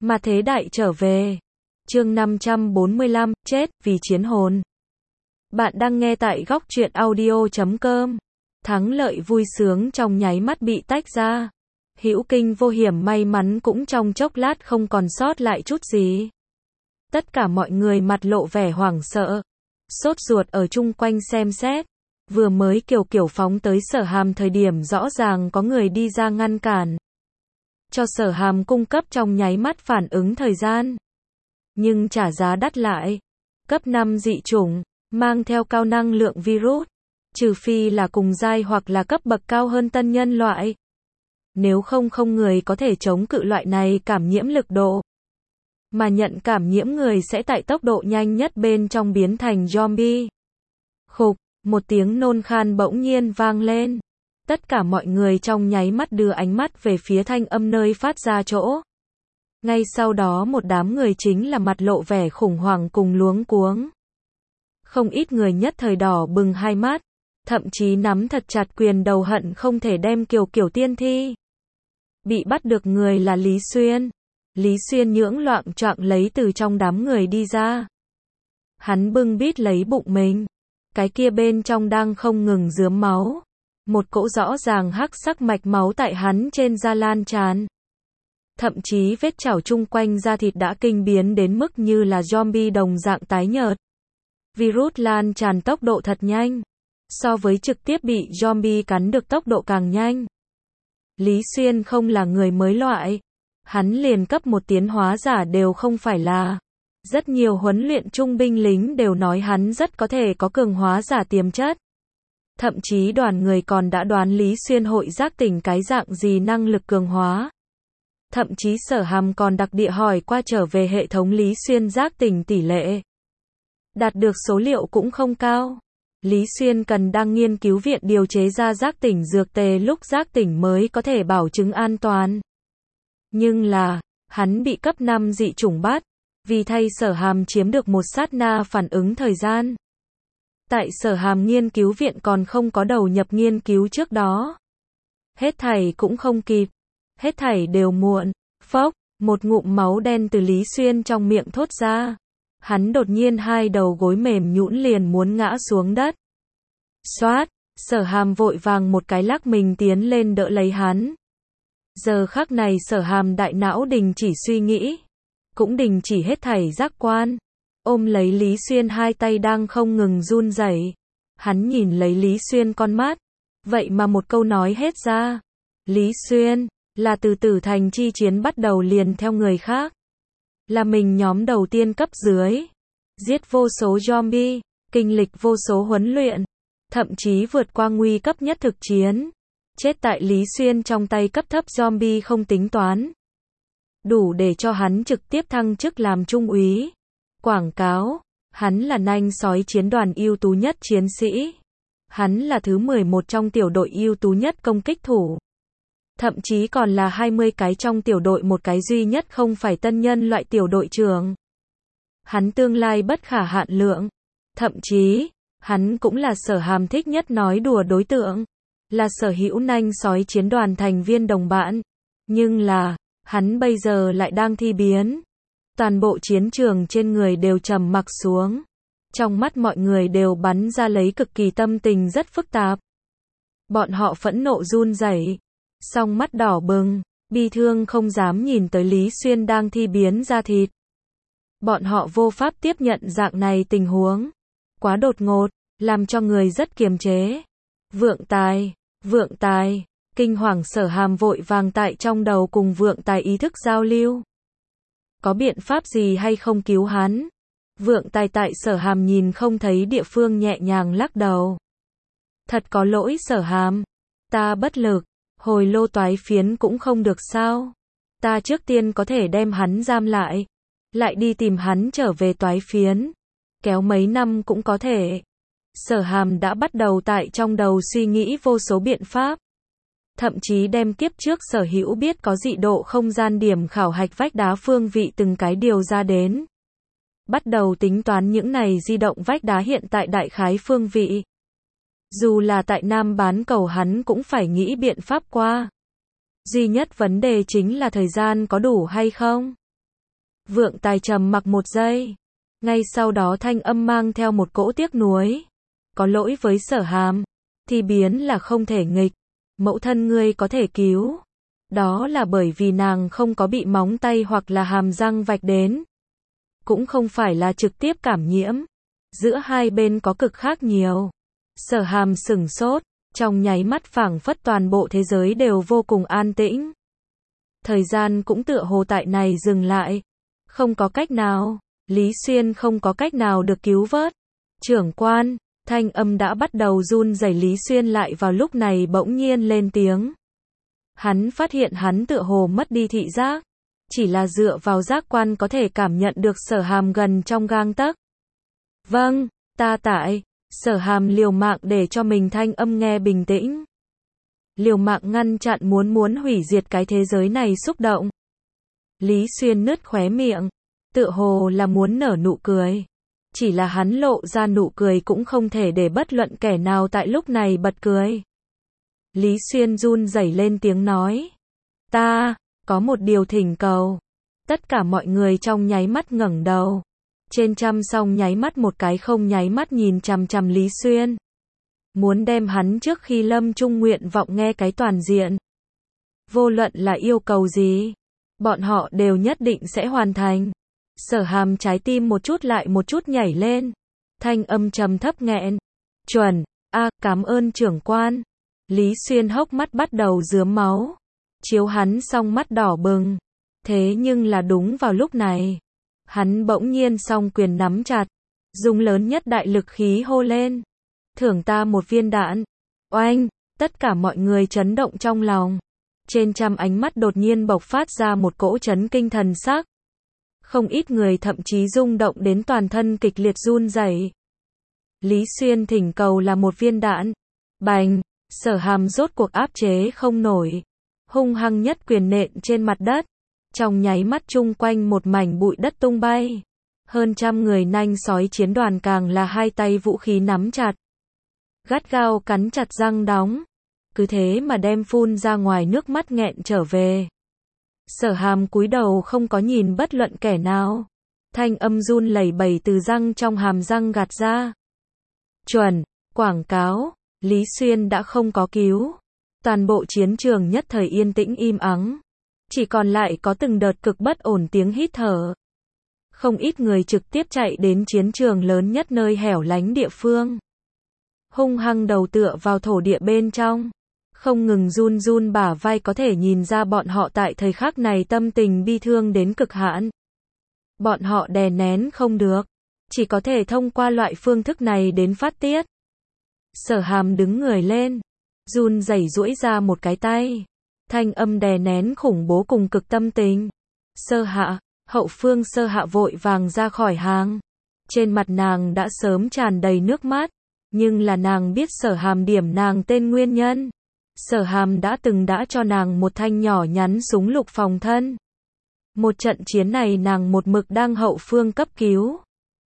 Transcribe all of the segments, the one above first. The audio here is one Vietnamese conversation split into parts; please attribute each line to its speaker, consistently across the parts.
Speaker 1: Mà thế đại trở về. Chương 545, chết vì chiến hồn. Bạn đang nghe tại góc truyện audio.com. Thắng lợi vui sướng trong nháy mắt bị tách ra. Hữu kinh vô hiểm may mắn cũng trong chốc lát không còn sót lại chút gì. Tất cả mọi người mặt lộ vẻ hoảng sợ, sốt ruột ở chung quanh xem xét. Vừa mới kiểu phóng tới Sở Hàm thời điểm rõ ràng có người đi ra ngăn cản, cho Sở Hàm cung cấp trong nháy mắt phản ứng thời gian. Nhưng trả giá đắt lại. Cấp 5 dị chủng, mang theo cao năng lượng virus, trừ phi là cùng giai hoặc là cấp bậc cao hơn tân nhân loại. Nếu không người có thể chống cự loại này cảm nhiễm lực độ. Mà nhận cảm nhiễm người sẽ tại tốc độ nhanh nhất bên trong biến thành zombie. Khục, một tiếng nôn khan bỗng nhiên vang lên. Tất cả mọi người trong nháy mắt đưa ánh mắt về phía thanh âm nơi phát ra chỗ. Ngay sau đó một đám người chính là mặt lộ vẻ khủng hoảng cùng luống cuống. Không ít người nhất thời đỏ bừng hai mắt, thậm chí nắm thật chặt quyền đầu hận không thể đem kiểu tiên thi. Bị bắt được người là Lý Xuyên. Lý Xuyên nhưỡng loạng choạng lấy từ trong đám người đi ra. Hắn bưng bít lấy bụng mình. Cái kia bên trong đang không ngừng rướm máu. Một cỗ rõ ràng hắc sắc mạch máu tại hắn trên da lan tràn. Thậm chí vết chảo chung quanh da thịt đã kinh biến đến mức như là zombie đồng dạng tái nhợt. Virus lan tràn tốc độ thật nhanh. So với trực tiếp bị zombie cắn được tốc độ càng nhanh. Lý Xuyên không là người mới loại. Hắn liền cấp một tiến hóa giả đều không phải là. Rất nhiều huấn luyện trung binh lính đều nói hắn rất có thể có cường hóa giả tiềm chất. Thậm chí đoàn người còn đã đoán Lý Xuyên hội giác tỉnh cái dạng gì năng lực cường hóa. Thậm chí Sở Hàm còn đặc địa hỏi qua trở về hệ thống Lý Xuyên giác tỉnh tỷ lệ. Đạt được số liệu cũng không cao. Lý Xuyên cần đang nghiên cứu viện điều chế ra giác tỉnh dược tề lúc giác tỉnh mới có thể bảo chứng an toàn. Nhưng là, hắn bị cấp 5 dị chủng bắt, vì thay Sở Hàm chiếm được một sát na phản ứng thời gian. Tại Sở Hàm nghiên cứu viện còn không có đầu nhập nghiên cứu trước đó. Hết thảy cũng không kịp. Hết thảy đều muộn. Phốc, một ngụm máu đen từ Lý Xuyên trong miệng thốt ra. Hắn đột nhiên hai đầu gối mềm nhũn liền muốn ngã xuống đất. Xoát, Sở Hàm vội vàng một cái lắc mình tiến lên đỡ lấy hắn. Giờ khắc này Sở Hàm đại não đình chỉ suy nghĩ, cũng đình chỉ hết thảy giác quan. Ôm lấy Lý Xuyên hai tay đang không ngừng run rẩy. Hắn nhìn lấy Lý Xuyên con mắt, vậy mà một câu nói hết ra. Lý Xuyên, là từ Tử Thành chi chiến bắt đầu liền theo người khác. Là mình nhóm đầu tiên cấp dưới. Giết vô số zombie, kinh lịch vô số huấn luyện. Thậm chí vượt qua nguy cấp nhất thực chiến. Chết tại Lý Xuyên trong tay cấp thấp zombie không tính toán. Đủ để cho hắn trực tiếp thăng chức làm trung úy. Quảng cáo, hắn là nanh sói chiến đoàn ưu tú nhất chiến sĩ. Hắn là thứ 11 trong tiểu đội ưu tú nhất công kích thủ. Thậm chí còn là 20 cái trong tiểu đội một cái duy nhất không phải tân nhân loại tiểu đội trưởng. Hắn tương lai bất khả hạn lượng. Thậm chí, hắn cũng là Sở Hàm thích nhất nói đùa đối tượng. Là sở hữu nanh sói chiến đoàn thành viên đồng bạn. Nhưng là, hắn bây giờ lại đang thi biến. Toàn bộ chiến trường trên người đều trầm mặc xuống. Trong mắt mọi người đều bắn ra lấy cực kỳ tâm tình rất phức tạp. Bọn họ phẫn nộ run rẩy, song mắt đỏ bừng, bi thương không dám nhìn tới Lý Xuyên đang thi biến ra thịt. Bọn họ vô pháp tiếp nhận dạng này tình huống. Quá đột ngột, làm cho người rất kiềm chế. Vượng tài, kinh hoàng Sở Hàm vội vàng tại trong đầu cùng Vượng Tài ý thức giao lưu. Có biện pháp gì hay không cứu hắn? Vượng Tài tại Sở Hàm nhìn không thấy địa phương nhẹ nhàng lắc đầu. Thật có lỗi Sở Hàm. Ta bất lực. Hồi lô toái phiến cũng không được sao? Ta trước tiên có thể đem hắn giam lại. Lại đi tìm hắn trở về toái phiến. Kéo mấy năm cũng có thể. Sở Hàm đã bắt đầu tại trong đầu suy nghĩ vô số biện pháp. Thậm chí đem kiếp trước sở hữu biết có dị độ không gian điểm khảo hạch vách đá phương vị từng cái điều ra đến. Bắt đầu tính toán những này di động vách đá hiện tại đại khái phương vị. Dù là tại Nam bán cầu hắn cũng phải nghĩ biện pháp qua. Duy nhất vấn đề chính là thời gian có đủ hay không. Vượng Tài trầm mặc một giây. Ngay sau đó thanh âm mang theo một cỗ tiếc nuối. Có lỗi với Sở Hàm. Thì biến là không thể nghịch. Mẫu thân ngươi có thể cứu. Đó là bởi vì nàng không có bị móng tay hoặc là hàm răng vạch đến. Cũng không phải là trực tiếp cảm nhiễm. Giữa hai bên có cực khác nhiều. Sở Hàm sửng sốt. Trong nháy mắt phảng phất toàn bộ thế giới đều vô cùng an tĩnh. Thời gian cũng tựa hồ tại này dừng lại. Không có cách nào. Lý Xuyên không có cách nào được cứu vớt. Trưởng quan, thanh âm đã bắt đầu run rẩy Lý Xuyên lại vào lúc này bỗng nhiên lên tiếng. Hắn phát hiện hắn tựa hồ mất đi thị giác. Chỉ là dựa vào giác quan có thể cảm nhận được Sở Hàm gần trong gang tấc. Vâng, ta tại. Sở Hàm liều mạng để cho mình thanh âm nghe bình tĩnh. Liều mạng ngăn chặn muốn hủy diệt cái thế giới này xúc động. Lý Xuyên nứt khóe miệng. Tựa hồ là muốn nở nụ cười. Chỉ là hắn lộ ra nụ cười cũng không thể để bất luận kẻ nào tại lúc này bật cười. Lý Xuyên run rẩy lên tiếng nói. Ta, có một điều thỉnh cầu. Tất cả mọi người trong nháy mắt ngẩng đầu. Trên trăm song nháy mắt một cái không nháy mắt nhìn chằm chằm Lý Xuyên. Muốn đem hắn trước khi lâm chung nguyện vọng nghe cái toàn diện. Vô luận là yêu cầu gì, bọn họ đều nhất định sẽ hoàn thành. Sở Hàm trái tim một chút lại một chút nhảy lên. Thanh âm trầm thấp nghẹn. Chuẩn, cảm ơn trưởng quan. Lý Xuyên hốc mắt bắt đầu rướm máu. Chiếu hắn song mắt đỏ bừng. Thế nhưng là đúng vào lúc này. Hắn bỗng nhiên song quyền nắm chặt. Dùng lớn nhất đại lực khí hô lên. Thưởng ta một viên đạn. Oanh, tất cả mọi người chấn động trong lòng. Trên trăm ánh mắt đột nhiên bộc phát ra một cỗ chấn kinh thần sắc. Không ít người thậm chí rung động đến toàn thân kịch liệt run rẩy. Lý Xuyên thỉnh cầu là một viên đạn. Bành, Sở Hàm rốt cuộc áp chế không nổi. Hung hăng nhất quyền nện trên mặt đất. Trong nháy mắt chung quanh một mảnh bụi đất tung bay. Hơn trăm người nanh sói chiến đoàn càng là hai tay vũ khí nắm chặt. Gắt gao cắn chặt răng đóng. Cứ thế mà đem phun ra ngoài nước mắt nghẹn trở về. Sở Hàm cúi đầu không có nhìn bất luận kẻ nào. Thanh âm run lẩy bẩy từ răng trong hàm răng gạt ra. Chuẩn, quảng cáo, Lý Xuyên đã không có cứu. Toàn bộ chiến trường nhất thời yên tĩnh im ắng. Chỉ còn lại có từng đợt cực bất ổn tiếng hít thở. Không ít người trực tiếp chạy đến chiến trường lớn nhất nơi hẻo lánh địa phương. Hung hăng đầu tựa vào thổ địa bên trong. Không ngừng run run bả vai có thể nhìn ra bọn họ tại thời khắc này tâm tình bi thương đến cực hạn. Bọn họ đè nén không được. Chỉ có thể thông qua loại phương thức này đến phát tiết. Sở Hàm đứng người lên. Run rẩy duỗi ra một cái tay. Thanh âm đè nén khủng bố cùng cực tâm tình. Sơ Hạ, hậu phương Sơ Hạ vội vàng ra khỏi hàng. Trên mặt nàng đã sớm tràn đầy nước mắt. Nhưng là nàng biết Sở Hàm điểm nàng tên nguyên nhân. Sở Hàm đã cho nàng một thanh nhỏ nhắn súng lục phòng thân. Một trận chiến này nàng một mực đang hậu phương cấp cứu.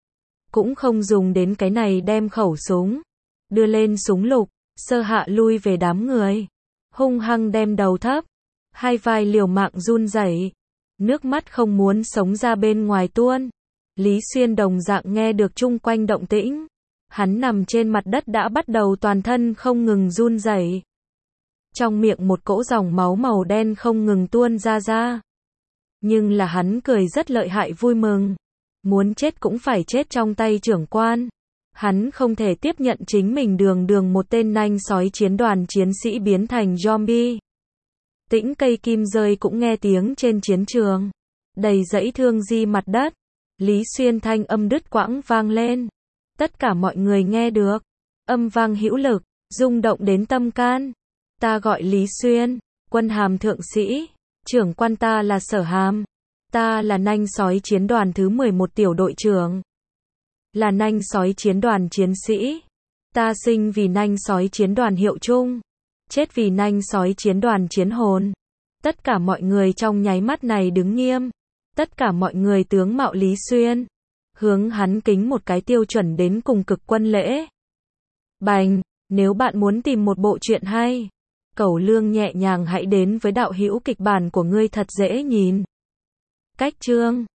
Speaker 1: Cũng không dùng đến cái này đem khẩu súng. Đưa lên súng lục, Sơ Hạ lui về đám người. Hung hăng đem đầu thấp. Hai vai liều mạng run rẩy. Nước mắt không muốn sống ra bên ngoài tuôn. Lý Xuyên đồng dạng nghe được chung quanh động tĩnh. Hắn nằm trên mặt đất đã bắt đầu toàn thân không ngừng run rẩy. Trong miệng một cỗ dòng máu màu đen không ngừng tuôn ra. Nhưng là hắn cười rất lợi hại vui mừng. Muốn chết cũng phải chết trong tay trưởng quan. Hắn không thể tiếp nhận chính mình đường một tên nanh sói chiến đoàn chiến sĩ biến thành zombie. Tĩnh cây kim rơi cũng nghe tiếng trên chiến trường. Đầy dãy thương di mặt đất. Lý Xuyên thanh âm đứt quãng vang lên. Tất cả mọi người nghe được. Âm vang hữu lực, rung động đến tâm can. Ta gọi Lý Xuyên, quân hàm thượng sĩ. Trưởng quan ta là Sở Hàm. Ta là nanh sói chiến đoàn thứ 11 tiểu đội trưởng. Là nanh sói chiến đoàn chiến sĩ. Ta sinh vì nanh sói chiến đoàn hiệu chung. Chết vì nanh sói chiến đoàn chiến hồn. Tất cả mọi người trong nháy mắt này đứng nghiêm. Tất cả mọi người tướng mạo Lý Xuyên. Hướng hắn kính một cái tiêu chuẩn đến cùng cực quân lễ. Bành, nếu bạn muốn tìm một bộ truyện hay, cẩu lương nhẹ nhàng hãy đến với đạo hữu kịch bản của ngươi thật dễ nhìn. Cách chương